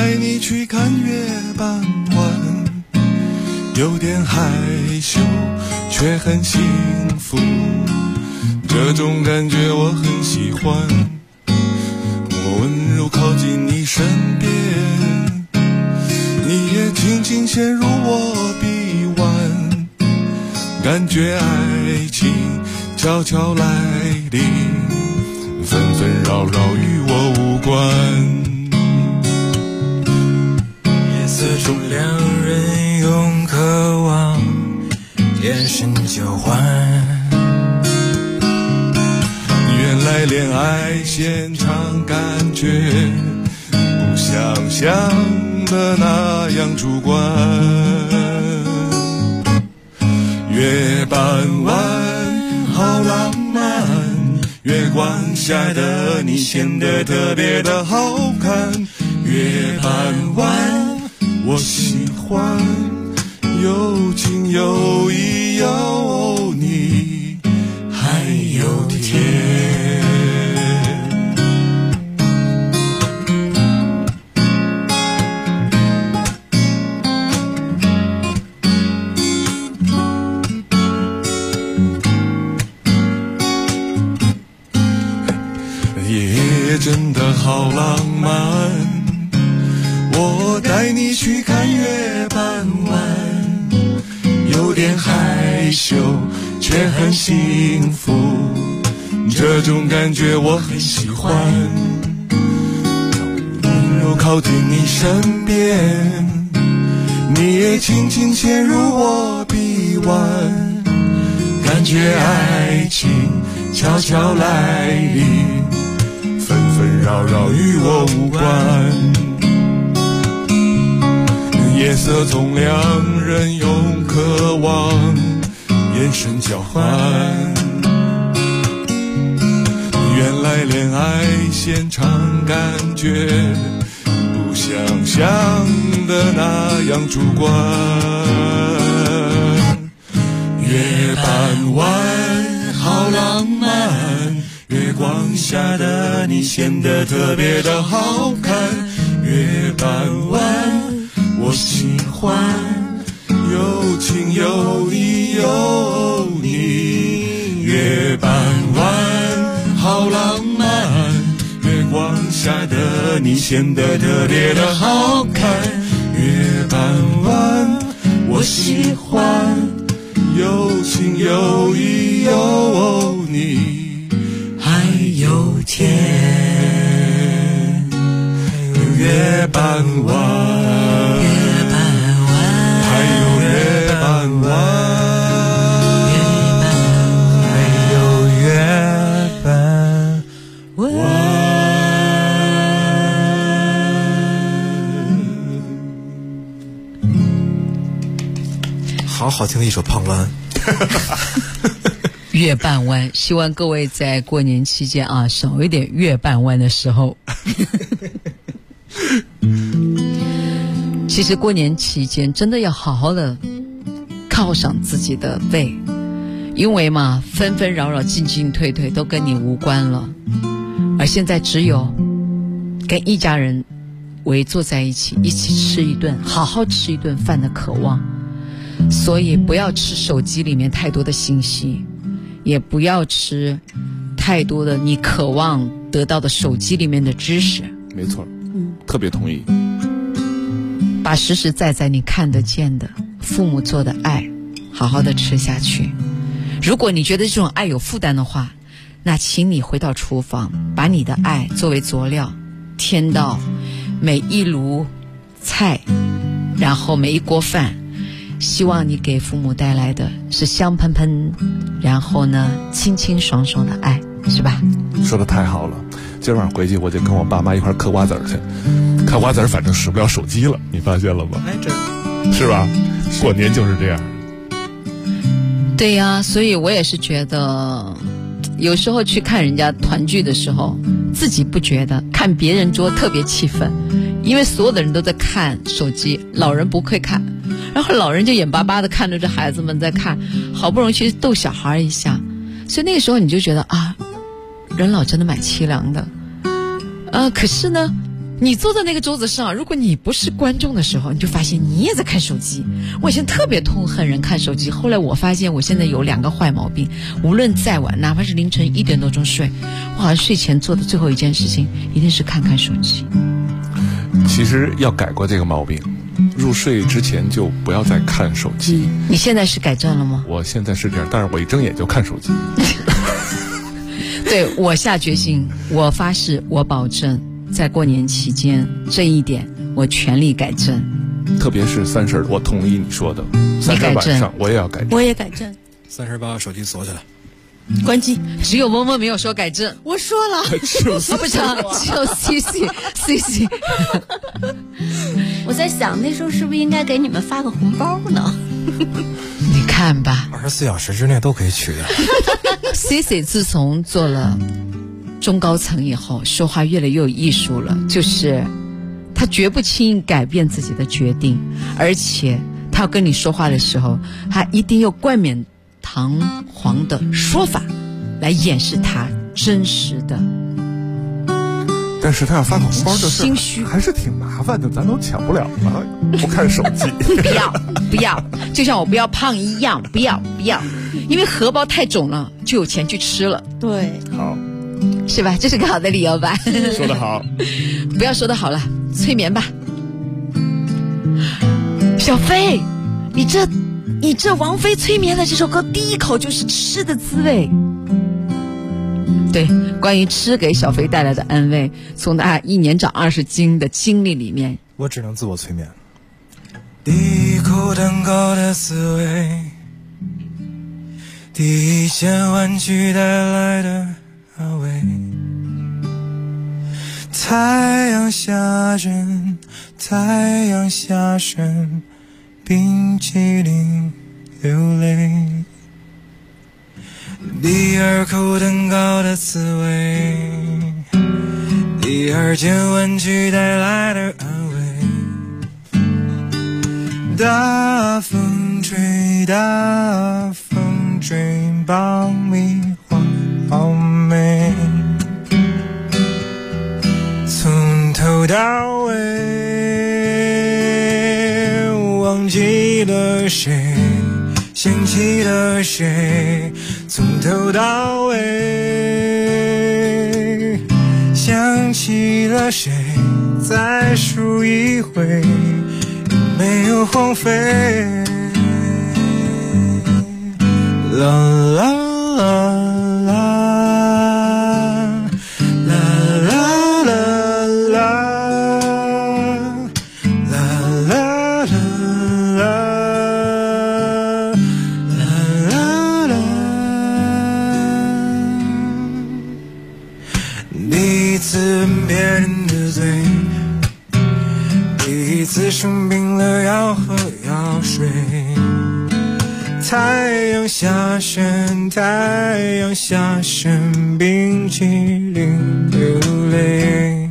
带你去看月半弯，有点害羞却很幸福，这种感觉我很喜欢。我温柔靠近你身边，你也轻轻陷入我臂弯，感觉爱情悄悄来临，纷纷扰扰与我无关。 夜色中两人用渴望眼神交换， 原来恋爱现场感觉不想象的那样主观。月半弯好浪漫，月光下的你显得特别的好看。月半弯我喜欢，有情有义有你还有甜。夜真的好浪漫，我带你去看月半弯，有点害羞却很幸福，这种感觉我很喜欢。温柔靠近你身边，你也轻轻陷入我臂弯，感觉爱情悄悄来临，纷纷扰扰与我无关。夜色中两人用渴望眼神交换，原来恋爱现场感觉不想象的那样主观。月半弯好浪漫，月光下的你显得特别的好看。月半弯我喜欢，有情有义有你。月半弯好浪漫，月光下的你显得特别的好看。月半弯我喜欢，有情有义有你还有甜。月半弯好听的一首胖弯。 月半弯，希望各位在过年期间啊少一点月半弯的时候。其实过年期间真的要好好的犒赏自己的胃，因为嘛纷纷扰扰进进退退都跟你无关了，而现在只有跟一家人围坐在一起，一起吃一顿好好吃一顿饭的渴望。所以不要吃手机里面太多的信息，也不要吃太多的你渴望得到的手机里面的知识。 没错，特别同意。 把实实在在你看得见的父母做的爱好好的吃下去。如果你觉得这种爱有负担的话，那请你回到厨房，把你的爱作为佐料添到每一炉菜，然后每一锅饭，希望你给父母带来的是香喷喷，然后呢清清爽爽的爱，是吧？ 说的太好了，今晚回去我就跟我爸妈一块嗑瓜子去，看瓜子反正使不了手机了，你发现了吗？是吧？过年就是这样。 对呀，所以我也是觉得有时候去看人家团聚的时候，自己不觉得，看别人桌特别气愤，因为所有的人都在看手机，老人不会看，然后老人就眼巴巴的看着这孩子们在看，好不容易去逗小孩一下，所以那个时候你就觉得啊，人老真的蛮凄凉的。可是呢你坐在那个桌子上，如果你不是观众的时候，你就发现你也在看手机。我以前特别痛恨人看手机，后来我发现我现在有2个坏毛病，无论再晚，哪怕是凌晨1点多钟睡，我好像睡前做的最后一件事情一定是看看手机。 其实要改过这个毛病，入睡之前就不要再看手机。 你现在是改正了吗？ 我现在是这样，但是我一睁眼就看手机。 对，我下决心，我发誓，我保证在过年期间这一点我全力改正。 特别是30，我同意你说的，30晚上我也要改正。 我也改正。 30把手机锁起来， 关机。 只有萌萌没有说改正， 我说了， 不成，只有 CC。 我在想那时候是不是应该给你们发个红包呢？ 你看吧 ，24小时之内都可以取的。 CC 自从做了中高层以后，说话越来越有艺术了，就是他绝不轻易改变自己的决定，而且他要跟你说话的时候，他一定用冠冕堂皇的说法来掩饰他真实的。 但是他要发个红包的事心虚还是挺麻烦的，咱都抢不了了，不看手机。 不要，就像我不要胖一样，不要，因为荷包太肿了，就有钱去吃了。 对， 好， 是吧？这是个好的理由吧？ 说得好。 不要说得好了，催眠吧。小飞，你这王菲催眠的这首歌，第一口就是吃的滋味。对，关于吃给小飞带来的安慰，从他1年长20斤的经历里面， 我只能自我催眠。第一口蛋糕的滋味，第一件玩具带来的安慰，太阳下沉，太阳下沉，冰淇淋流泪。第二口蛋糕的滋味，第二件玩具带来的安慰，大风吹，大风吹，爆米花好美，从头到尾忘记了谁，想起了谁，从头到尾想起了谁，再数一回，没有荒废。啦啦啦啦啦啦啦啦啦啦啦。第一次吻别人的嘴，第一次生病了要喝药水，太阳下山，太阳下山，冰淇淋流泪。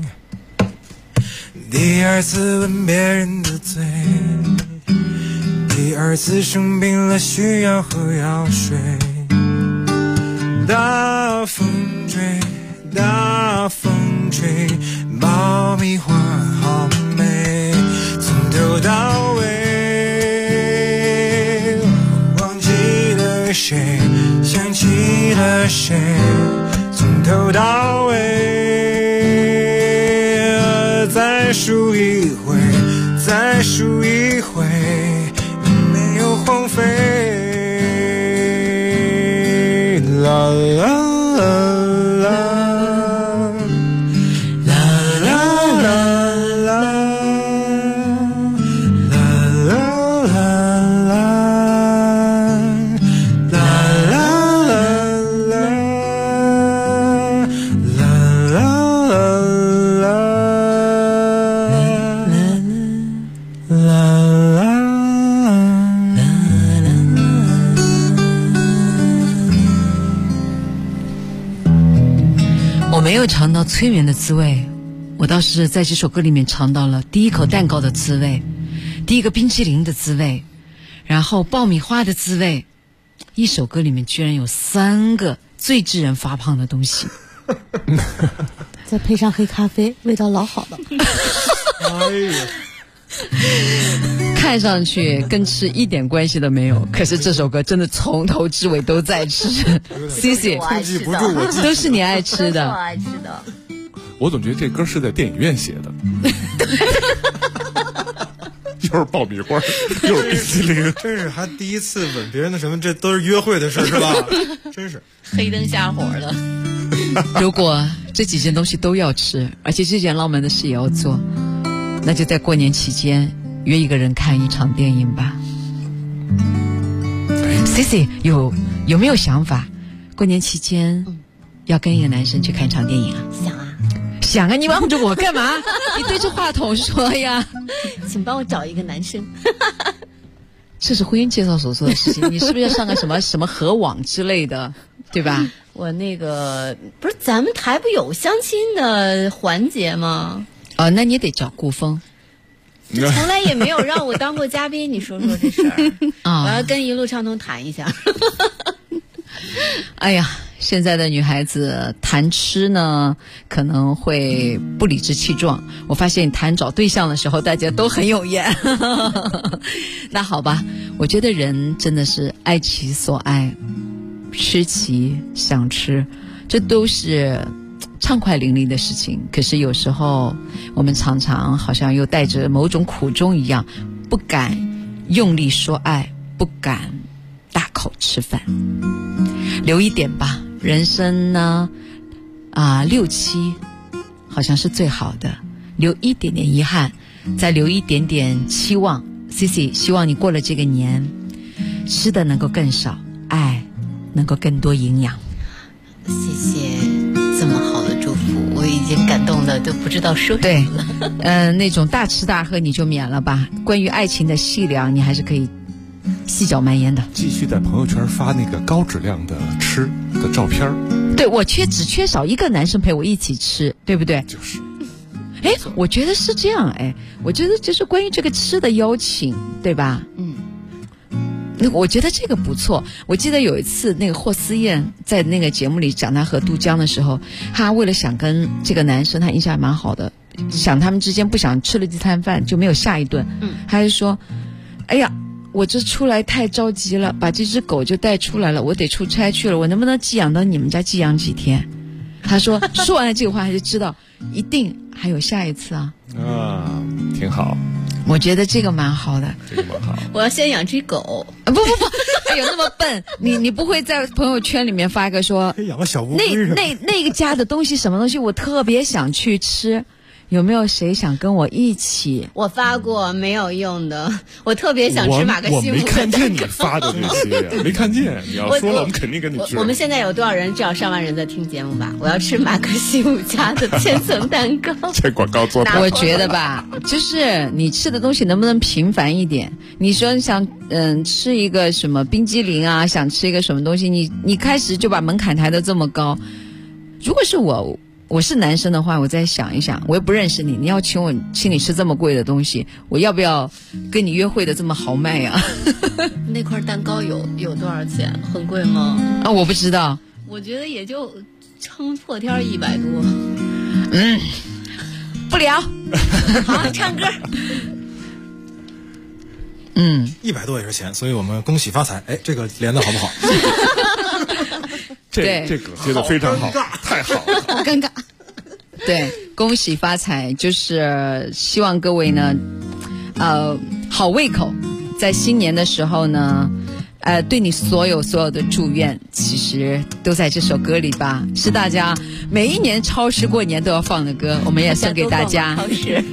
第二次吻别人的嘴，第二次生病了需要喝药水，大风吹，大风吹，爆米花好美，从头到尾忘记了谁，想起了谁，从头到尾再数一回，再数一回，没有荒废。啦啦没有尝到催眠的滋味，我倒是在这首歌里面尝到了第一口蛋糕的滋味，第一个冰淇淋的滋味，然后爆米花的滋味。一首歌里面居然有3个最致人发胖的东西。 再配上黑咖啡，味道老好了。 哎呀， 看上去跟吃一点关系都没有，可是这首歌真的从头至尾都在吃。Cici， 控制不住我， 都是你爱吃的。 我爱吃的。 我总觉得这歌是在电影院写的。又是爆米花，又是冰淇淋， 真是还第一次吻别人的什么，这都是约会的事是吧？真是黑灯瞎火的。 如果这几件东西都要吃，而且这件浪漫的事也要做，那就在过年期间约一个人看一场电影吧。Cici 有没有想法？过年期间要跟一个男生去看一场电影啊？想啊，你望着我干嘛？你对着话筒说呀。 请帮我找一个男生。 这是婚姻介绍所做的事情，你是不是要上个什么合网之类的，对吧？ 我那个不是咱们台不有相亲的环节吗？ 那你得找顾峰。 这从来也没有让我当过嘉宾，你说说这事儿我要跟一路畅通谈一下。 哎呀，现在的女孩子谈吃呢，可能会不理直气壮。我发现谈找对象的时候，大家都很有眼。那好吧，我觉得人真的是爱其所爱，吃其想吃，这都是畅快淋漓的事情。可是有时候我们常常好像又带着某种苦衷一样，不敢用力说爱，不敢大口吃饭。留一点吧，人生呢，6、7好像是最好的，留一点点遗憾，再留一点点期望。Cici， 希望你过了这个年，吃的能够更少，爱能够更多营养。 谢谢这么好的祝福，我已经感动的都不知道说什么了。 那种大吃大喝你就免了吧。关于爱情的细粮，你还是可以细嚼慢咽的。 继续在朋友圈发那个高质量的吃的照片。 对，我只缺少一个男生陪我一起吃，对不对？ 就是。 我觉得是这样。我觉得就是关于这个吃的邀请，对吧？我觉得这个不错。我记得有一次那个霍思燕在那个节目里讲她和杜江的时候，她为了想跟这个男生，她印象蛮好的，想他们之间不想吃了这餐饭就没有下一顿。她就说：“哎呀，我这出来太着急了，把这只狗就带出来了，我得出差去了，我能不能寄养到你们家寄养几天？”他说完了这个话，他就知道一定还有下一次啊。 挺好。 我觉得这个蛮好的。 这个蛮好。 我要先养只狗。 不，哎呦那么笨，你不会在朋友圈里面发一个说养个小乌龟那个家的东西什么东西我特别想去吃。有没有谁想跟我一起？ 我发过，没有用的。我特别想吃马克西姆。 我没看见你发的这些，没看见。你要说了，我们肯定跟你吃。 我们现在有多少人？至少上万人在听节目吧？我要吃马克西姆家的千层蛋糕。 这广告做的。 我觉得吧，就是你吃的东西能不能频繁一点？你说你想吃一个什么冰激凌啊，想吃一个什么东西，你开始就把门槛抬得这么高。如果是我是男生的话，我再想一想，我也不认识你，你要请你吃这么贵的东西，我要不要跟你约会的这么豪迈呀？ 那块蛋糕有多少钱？很贵吗？ 我不知道。 我觉得也就撑破天100多。 不聊。 好，唱歌。 100多也是钱，所以我们恭喜发财。这个连的好不好？ 这个接的非常好，太好了， 好尴尬。 对，恭喜发财，就是希望各位呢，好胃口，在新年的时候呢，对你所有的祝愿，其实都在这首歌里吧，是大家每一年超市过年都要放的歌，我们也送给大家。 超市。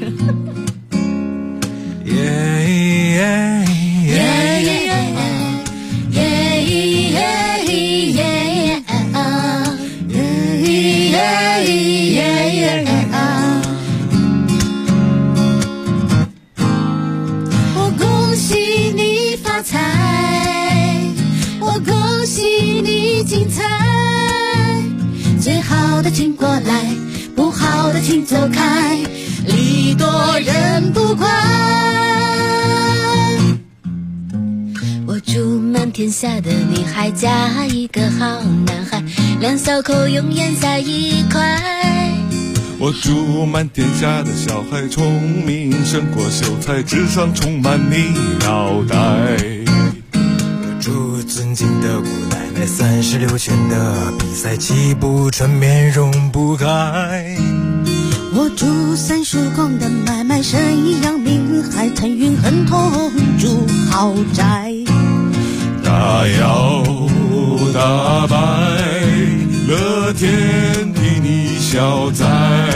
我恭喜你发财，我恭喜你精彩，最好的请过来，不好的请走开，礼多人不怪。我祝满天天下的你还加一个好男孩，两小口永远在一块。 我祝满天下的小孩聪明胜过秀才，智商充满你脑袋。 我祝尊敬的姑奶奶36圈的比赛气不喘，面容不改。 我祝三叔公的买卖生意扬名，海滩云很痛住豪宅。 大摇大摆，乐天替你消灾。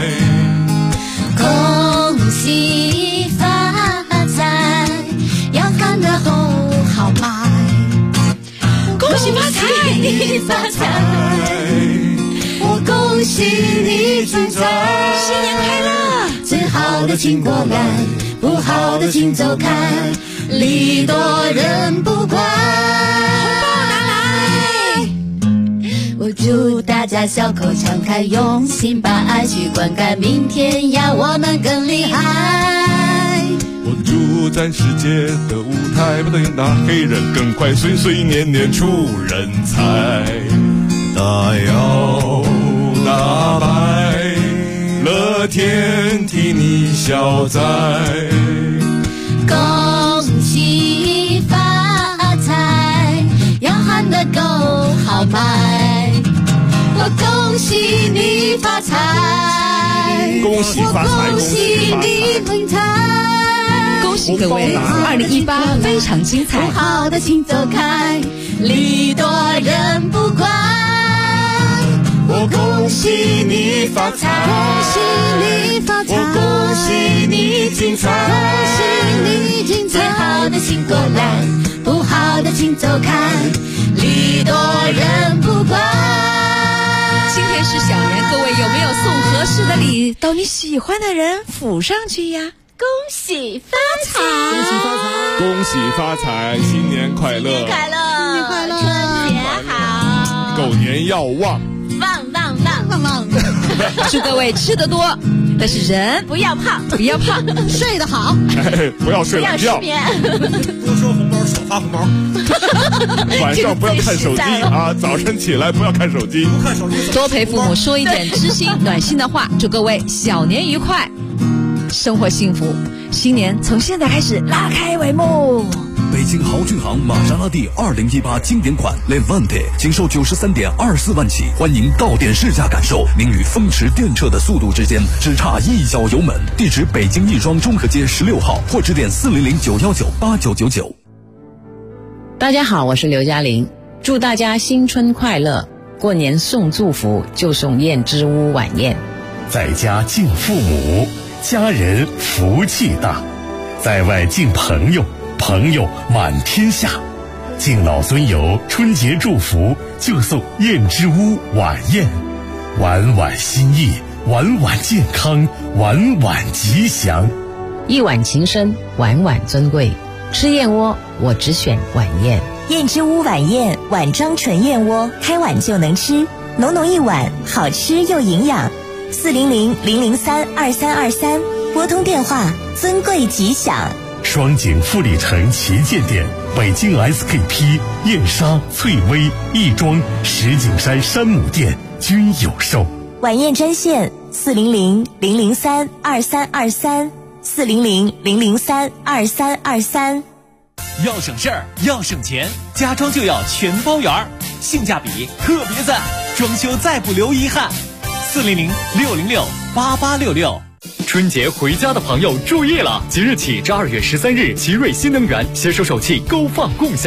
恭喜发财，要看得都好卖。恭喜发财，你发财，我恭喜你精彩。新年快乐！最好的请过来，不好的请走开，礼多人不怪。我祝大家小口常开，用心把爱去灌溉，明天呀我们更厉害。 我祝在世界的舞台，不但赢打黑人更快，岁岁年年出人才。大摇大摆，乐天替你消灾。 恭喜发财，要喊得够豪迈。我恭喜你发财， 恭喜发财， 恭喜你精彩。 恭喜各位，2018非常精彩。 不好的请走开，礼多人不怪。 我恭喜你发财， 恭喜你发财， 我恭喜你精彩， 恭喜你精彩。最好的请过来，不好的请走开，礼多人不怪。 今天是小年，各位有没有送合适的礼到你喜欢的人府上去呀？ 恭喜发财， 恭喜发财，恭喜发财，新年快乐， 新年快乐， 新年快乐， 春节好， 狗年要旺， 旺旺旺旺旺。 祝各位吃得多，但是人不要胖， 不要胖， 睡得好， 不要睡懒觉， 多收红包，少发红包。 晚上不要看手机啊，早晨起来不要看手机， 不看手机， 多陪父母说一点知心暖心的话。祝各位小年愉快，生活幸福，新年从现在开始拉开帷幕。 北京豪骏行玛莎拉蒂2018经典款 Levante 仅售93.24万起，欢迎到店试驾感受，您与风驰电掣的速度之间只差一脚油门。地址北京亦庄中和街16号，或致电400-919-8999。 大家好，我是刘嘉玲，祝大家新春快乐！过年送祝福就送燕之屋晚宴， 在家敬父母，家人福气大；在外敬朋友，朋友满天下。敬老尊游，春节祝福就送燕之屋晚宴，晚晚心意，晚晚健康，晚晚吉祥。 一碗情深，晚晚尊贵。吃燕窝，我只选晚宴。 燕之屋晚宴，碗装纯燕窝，开碗就能吃，浓浓一碗，好吃又营养。400-003-2323，拨通电话，尊贵吉祥。 双井富力城旗舰店、北京 SKP、燕莎、翠微、亦庄、石景山山姆店均有售。 晚宴专线400-003-2323。400-003-2323。 要省事儿，要省钱，家装就要全包圆，性价比特别赞，装修再不留遗憾。400-606-8866。 春节回家的朋友注意了，即日起至2月13日，奇瑞新能源携手首汽购放共享